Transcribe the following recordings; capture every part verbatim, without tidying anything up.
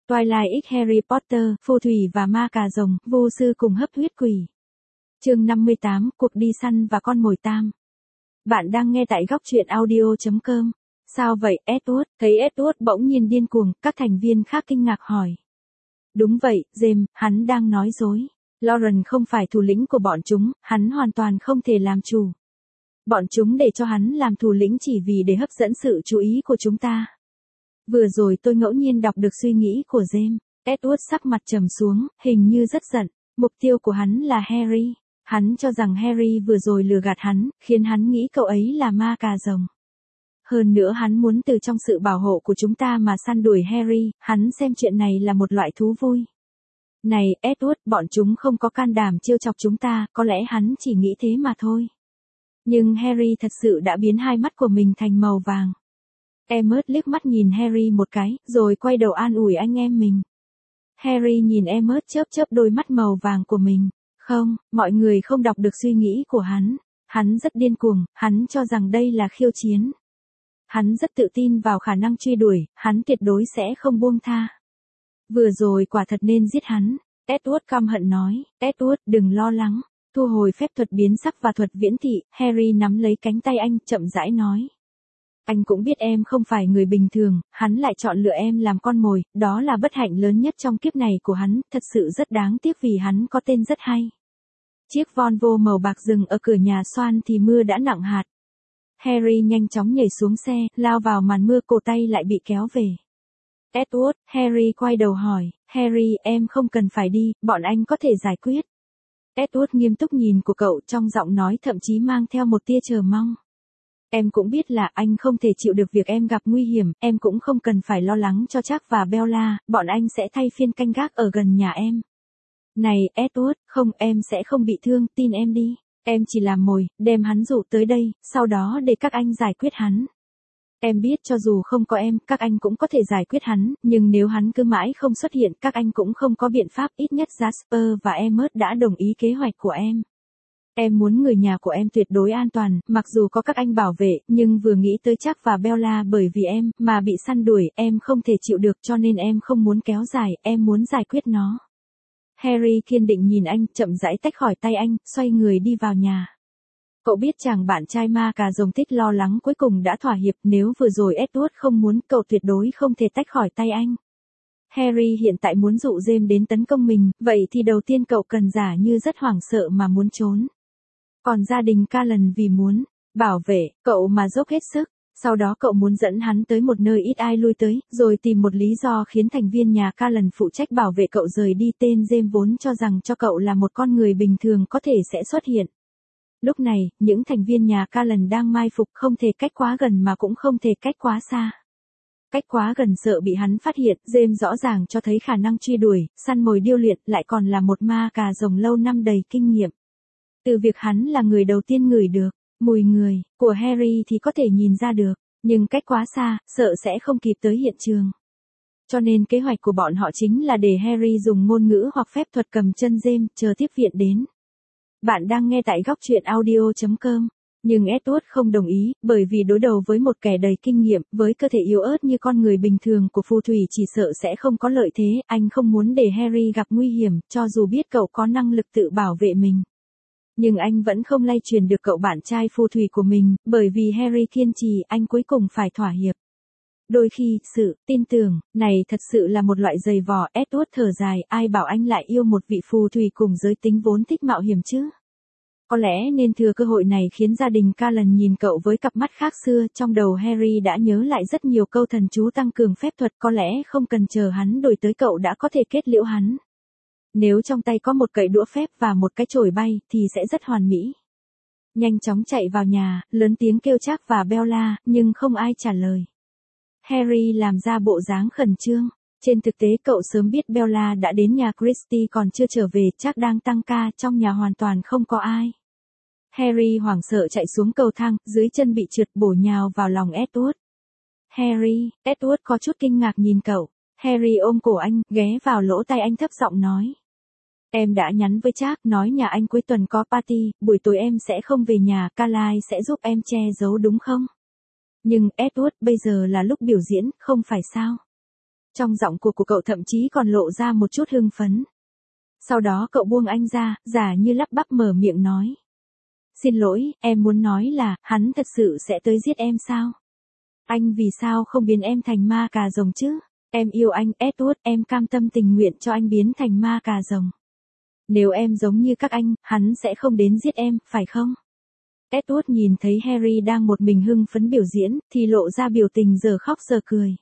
Twilight X Harry Potter, phù thủy và ma cà rồng, vô sư cùng hấp huyết quỷ. Chương năm mươi tám, cuộc đi săn và con mồi tam. Bạn đang nghe tại góc truyện audio chấm com. Sao vậy, Edward? Thấy Edward bỗng nhiên điên cuồng, các thành viên khác kinh ngạc hỏi. Đúng vậy, James, hắn đang nói dối. Lauren không phải thủ lĩnh của bọn chúng, hắn hoàn toàn không thể làm chủ. Bọn chúng để cho hắn làm thủ lĩnh chỉ vì để hấp dẫn sự chú ý của chúng ta. Vừa rồi tôi ngẫu nhiên đọc được suy nghĩ của James. Edward sắc mặt trầm xuống, hình như rất giận. Mục tiêu của hắn là Harry. Hắn cho rằng Harry vừa rồi lừa gạt hắn, khiến hắn nghĩ cậu ấy là ma cà rồng. Hơn nữa hắn muốn từ trong sự bảo hộ của chúng ta mà săn đuổi Harry, hắn xem chuyện này là một loại thú vui. Này, Edward, bọn chúng không có can đảm trêu chọc chúng ta, có lẽ hắn chỉ nghĩ thế mà thôi. Nhưng Harry thật sự đã biến hai mắt của mình thành màu vàng. Emmet liếc mắt nhìn Harry một cái, rồi quay đầu an ủi anh em mình. Harry nhìn Emmet chớp chớp đôi mắt màu vàng của mình. Không, mọi người không đọc được suy nghĩ của hắn. Hắn rất điên cuồng, hắn cho rằng đây là khiêu chiến. Hắn rất tự tin vào khả năng truy đuổi, hắn tuyệt đối sẽ không buông tha. Vừa rồi quả thật nên giết hắn. Edward căm hận nói, Edward đừng lo lắng. Thu hồi phép thuật biến sắc và thuật viễn thị, Harry nắm lấy cánh tay anh, chậm rãi nói. Anh cũng biết em không phải người bình thường, hắn lại chọn lựa em làm con mồi, đó là bất hạnh lớn nhất trong kiếp này của hắn, thật sự rất đáng tiếc vì hắn có tên rất hay. Chiếc Volvo màu bạc dừng ở cửa nhà Swan thì mưa đã nặng hạt. Harry nhanh chóng nhảy xuống xe, lao vào màn mưa, cổ tay lại bị kéo về. Edward, Harry quay đầu hỏi, Harry em không cần phải đi, bọn anh có thể giải quyết. Edward nghiêm túc nhìn của cậu, trong giọng nói thậm chí mang theo một tia chờ mong. Em cũng biết là anh không thể chịu được việc em gặp nguy hiểm, em cũng không cần phải lo lắng cho Jack và Bella, bọn anh sẽ thay phiên canh gác ở gần nhà em. Này, Edward, không, em sẽ không bị thương, tin em đi. Em chỉ làm mồi, đem hắn dụ tới đây, sau đó để các anh giải quyết hắn. Em biết cho dù không có em, các anh cũng có thể giải quyết hắn, nhưng nếu hắn cứ mãi không xuất hiện, các anh cũng không có biện pháp, ít nhất Jasper và Emmet đã đồng ý kế hoạch của em. Em muốn người nhà của em tuyệt đối an toàn, mặc dù có các anh bảo vệ, nhưng vừa nghĩ tới Jack và Bella bởi vì em, mà bị săn đuổi, em không thể chịu được cho nên em không muốn kéo dài, em muốn giải quyết nó. Harry kiên định nhìn anh, chậm rãi tách khỏi tay anh, xoay người đi vào nhà. Cậu biết chàng bạn trai ma cà rồng thích lo lắng cuối cùng đã thỏa hiệp, nếu vừa rồi Edward không muốn, cậu tuyệt đối không thể tách khỏi tay anh. Harry hiện tại muốn dụ James đến tấn công mình, vậy thì đầu tiên cậu cần giả như rất hoảng sợ mà muốn trốn. Còn gia đình Callan vì muốn bảo vệ cậu mà dốc hết sức, sau đó cậu muốn dẫn hắn tới một nơi ít ai lui tới, rồi tìm một lý do khiến thành viên nhà Callan phụ trách bảo vệ cậu rời đi. Tên James vốn cho rằng cho cậu là một con người bình thường có thể sẽ xuất hiện. Lúc này, những thành viên nhà Callan đang mai phục, không thể cách quá gần mà cũng không thể cách quá xa. Cách quá gần sợ bị hắn phát hiện, James rõ ràng cho thấy khả năng truy đuổi, săn mồi điêu luyện, lại còn là một ma cà rồng lâu năm đầy kinh nghiệm. Từ việc hắn là người đầu tiên ngửi được mùi người của Harry thì có thể nhìn ra được, nhưng cách quá xa, sợ sẽ không kịp tới hiện trường. Cho nên kế hoạch của bọn họ chính là để Harry dùng ngôn ngữ hoặc phép thuật cầm chân James, chờ tiếp viện đến. Bạn đang nghe tại góc truyện audio chấm com. Nhưng Edward không đồng ý, bởi vì đối đầu với một kẻ đầy kinh nghiệm, với cơ thể yếu ớt như con người bình thường của phù thủy chỉ sợ sẽ không có lợi thế, anh không muốn để Harry gặp nguy hiểm, cho dù biết cậu có năng lực tự bảo vệ mình. Nhưng anh vẫn không lay truyền được cậu bạn trai phù thủy của mình, bởi vì Harry kiên trì, anh cuối cùng phải thỏa hiệp. Đôi khi, sự tin tưởng này thật sự là một loại giày vò. Edward thở dài, ai bảo anh lại yêu một vị phù thủy cùng giới tính vốn thích mạo hiểm chứ? Có lẽ nên thừa cơ hội này khiến gia đình Callan nhìn cậu với cặp mắt khác xưa. Trong đầu Harry đã nhớ lại rất nhiều câu thần chú tăng cường phép thuật, có lẽ không cần chờ hắn đổi tới cậu đã có thể kết liễu hắn. Nếu trong tay có một cậy đũa phép và một cái chổi bay, thì sẽ rất hoàn mỹ. Nhanh chóng chạy vào nhà, lớn tiếng kêu Jack và Bella, nhưng không ai trả lời. Harry làm ra bộ dáng khẩn trương. Trên thực tế cậu sớm biết Bella đã đến nhà Christy còn chưa trở về, Jack đang tăng ca, trong nhà hoàn toàn không có ai. Harry hoảng sợ chạy xuống cầu thang, dưới chân bị trượt, bổ nhào vào lòng Edward. Harry, Edward có chút kinh ngạc nhìn cậu. Harry ôm cổ anh, ghé vào lỗ tai anh thấp giọng nói. Em đã nhắn với Jack, nói nhà anh cuối tuần có party, buổi tối em sẽ không về nhà, Carly sẽ giúp em che giấu đúng không? Nhưng, Edward, bây giờ là lúc biểu diễn, không phải sao? Trong giọng của của cậu thậm chí còn lộ ra một chút hưng phấn. Sau đó cậu buông anh ra, giả như lắp bắp mở miệng nói. Xin lỗi, em muốn nói là, hắn thật sự sẽ tới giết em sao? Anh vì sao không biến em thành ma cà rồng chứ? Em yêu anh, Edward, em cam tâm tình nguyện cho anh biến thành ma cà rồng. Nếu em giống như các anh, hắn sẽ không đến giết em, phải không? Edward nhìn thấy Harry đang một mình hưng phấn biểu diễn, thì lộ ra biểu tình giờ khóc giờ cười.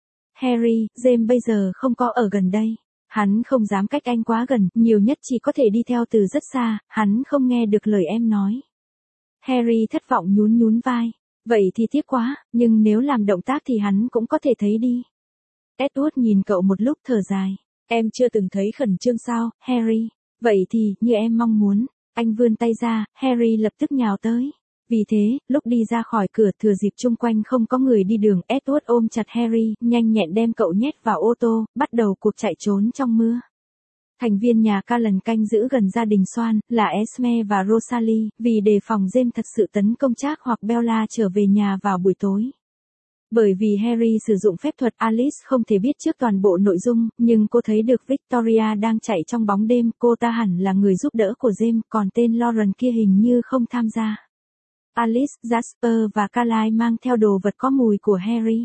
Harry, James bây giờ không có ở gần đây. Hắn không dám cách anh quá gần, nhiều nhất chỉ có thể đi theo từ rất xa, hắn không nghe được lời em nói. Harry thất vọng nhún nhún vai. Vậy thì tiếc quá, nhưng nếu làm động tác thì hắn cũng có thể thấy đi. Edward nhìn cậu một lúc thở dài. Em chưa từng thấy khẩn trương sao, Harry? Vậy thì, như em mong muốn. Anh vươn tay ra, Harry lập tức nhào tới. Vì thế, lúc đi ra khỏi cửa thừa dịp chung quanh không có người đi đường, Edward ôm chặt Harry, nhanh nhẹn đem cậu nhét vào ô tô, bắt đầu cuộc chạy trốn trong mưa. Thành viên nhà Callan canh giữ gần gia đình Swan, là Esme và Rosalie, vì đề phòng James thật sự tấn công Charles hoặc Bella trở về nhà vào buổi tối. Bởi vì Harry sử dụng phép thuật, Alice không thể biết trước toàn bộ nội dung, nhưng cô thấy được Victoria đang chạy trong bóng đêm, cô ta hẳn là người giúp đỡ của James, còn tên Lauren kia hình như không tham gia. Alice, Jasper và Carly mang theo đồ vật có mùi của Harry.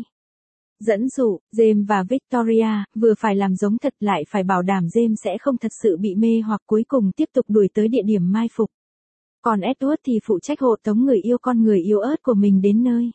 Dẫn dụ, James và Victoria, vừa phải làm giống thật lại phải bảo đảm James sẽ không thật sự bị mê hoặc cuối cùng tiếp tục đuổi tới địa điểm mai phục. Còn Edward thì phụ trách hộ tống người yêu con người yếu ớt của mình đến nơi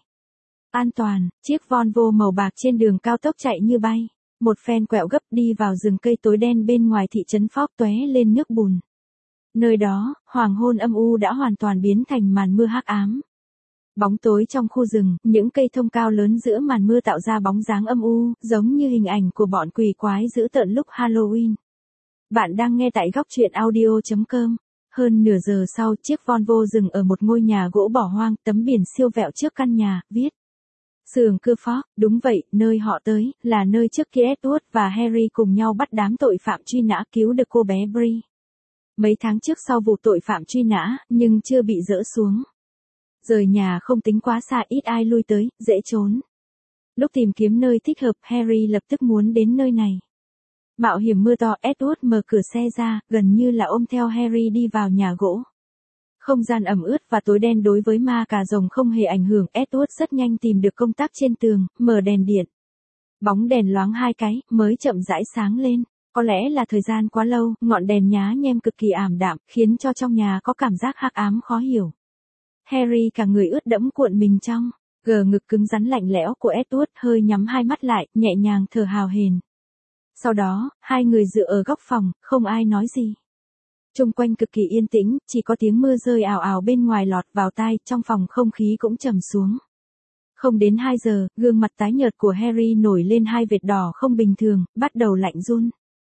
an toàn. Chiếc Volvo màu bạc trên đường cao tốc chạy như bay. Một phen quẹo gấp đi vào rừng cây tối đen bên ngoài thị trấn phóc tóe lên nước bùn. Nơi đó, hoàng hôn âm u đã hoàn toàn biến thành màn mưa hắc ám. Bóng tối trong khu rừng, những cây thông cao lớn giữa màn mưa tạo ra bóng dáng âm u, giống như hình ảnh của bọn quỷ quái dữ tợn lúc Halloween. Bạn đang nghe tại góc truyện audio chấm com. Hơn nửa giờ sau, chiếc Volvo dừng ở một ngôi nhà gỗ bỏ hoang, tấm biển siêu vẹo trước căn nhà, viết. Xưởng cưa phóc, đúng vậy, nơi họ tới, là nơi trước kia Edward và Harry cùng nhau bắt đám tội phạm truy nã cứu được cô bé Bree. Mấy tháng trước sau vụ tội phạm truy nã, nhưng chưa bị dỡ xuống. Rời nhà không tính quá xa, ít ai lui tới, dễ trốn. Lúc tìm kiếm nơi thích hợp, Harry lập tức muốn đến nơi này. Mạo hiểm mưa to, Edward mở cửa xe ra, gần như là ôm theo Harry đi vào nhà gỗ. Không gian ẩm ướt và tối đen đối với ma cà rồng không hề ảnh hưởng, Edward rất nhanh tìm được công tắc trên tường, mở đèn điện. Bóng đèn loáng hai cái, mới chậm rãi sáng lên. Có lẽ là thời gian quá lâu, ngọn đèn nhá nhem cực kỳ ảm đạm, khiến cho trong nhà có cảm giác hắc ám khó hiểu. Harry cả người ướt đẫm cuộn mình trong, gờ ngực cứng rắn lạnh lẽo của Edward, hơi nhắm hai mắt lại, nhẹ nhàng thở hào hển. Sau đó, hai người dựa ở góc phòng, không ai nói gì. Xung quanh cực kỳ yên tĩnh, chỉ có tiếng mưa rơi ào ào bên ngoài lọt vào tai, trong phòng không khí cũng trầm xuống. Không đến hai giờ, gương mặt tái nhợt của Harry nổi lên hai vệt đỏ không bình thường, bắt đầu lạnh run.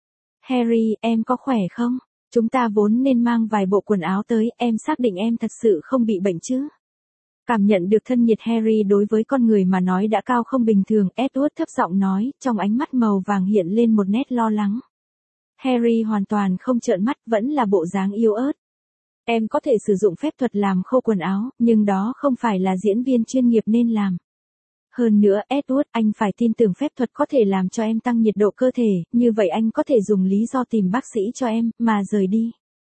Harry, em có khỏe không? Chúng ta vốn nên mang vài bộ quần áo tới, em xác định em thật sự không bị bệnh chứ? Cảm nhận được thân nhiệt Harry đối với con người mà nói đã cao không bình thường, Edward thấp giọng nói, trong ánh mắt màu vàng hiện lên một nét lo lắng. Harry hoàn toàn không trợn mắt, vẫn là bộ dáng yếu ớt. Em có thể sử dụng phép thuật làm khô quần áo, nhưng đó không phải là diễn viên chuyên nghiệp nên làm. Hơn nữa, Edward, anh phải tin tưởng phép thuật có thể làm cho em tăng nhiệt độ cơ thể, như vậy anh có thể dùng lý do tìm bác sĩ cho em, mà rời đi.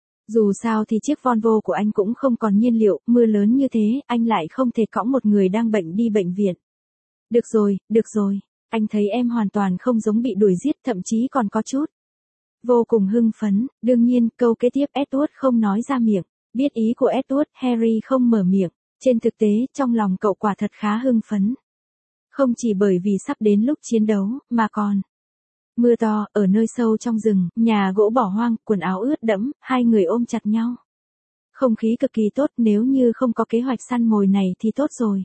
Dù sao thì chiếc Volvo của anh cũng không còn nhiên liệu, mưa lớn như thế, anh lại không thể cõng một người đang bệnh đi bệnh viện. Được rồi, được rồi, anh thấy em hoàn toàn không giống bị đuổi giết, thậm chí còn có chút. Vô cùng hưng phấn, đương nhiên, câu kế tiếp Edward không nói ra miệng. Biết ý của Edward, Harry không mở miệng. Trên thực tế, trong lòng cậu quả thật khá hưng phấn. Không chỉ bởi vì sắp đến lúc chiến đấu, mà còn. Mưa to, ở nơi sâu trong rừng, nhà gỗ bỏ hoang, quần áo ướt đẫm, hai người ôm chặt nhau. Không khí cực kỳ tốt, nếu như không có kế hoạch săn mồi này thì tốt rồi.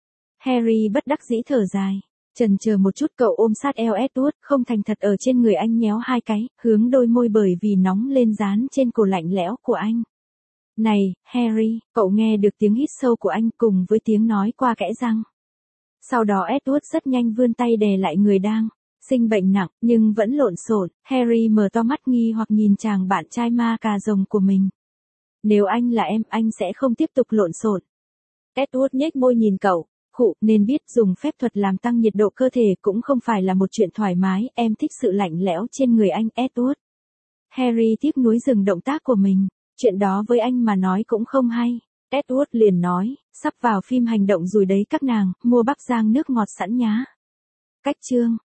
Harry bất đắc dĩ thở dài. Chần chờ một chút cậu ôm sát eo Edward, không thành thật ở trên người anh nhéo hai cái, hướng đôi môi bởi vì nóng lên dán trên cổ lạnh lẽo của anh. Này, Harry, cậu nghe được tiếng hít sâu của anh cùng với tiếng nói qua kẽ răng. Sau đó Edward rất nhanh vươn tay đè lại người đang sinh bệnh nặng, nhưng vẫn lộn xộn. Harry mở to mắt nghi hoặc nhìn chàng bạn trai ma cà rồng của mình. Nếu anh là em, anh sẽ không tiếp tục lộn xộn. Edward nhếch môi nhìn cậu. Khụ, nên biết dùng phép thuật làm tăng nhiệt độ cơ thể cũng không phải là một chuyện thoải mái, em thích sự lạnh lẽo trên người anh, Edward. Harry tiếc nuối dừng động tác của mình, chuyện đó với anh mà nói cũng không hay. Edward liền nói, sắp vào phim hành động rồi đấy các nàng, mua bắp rang nước ngọt sẵn nhá. Cách chương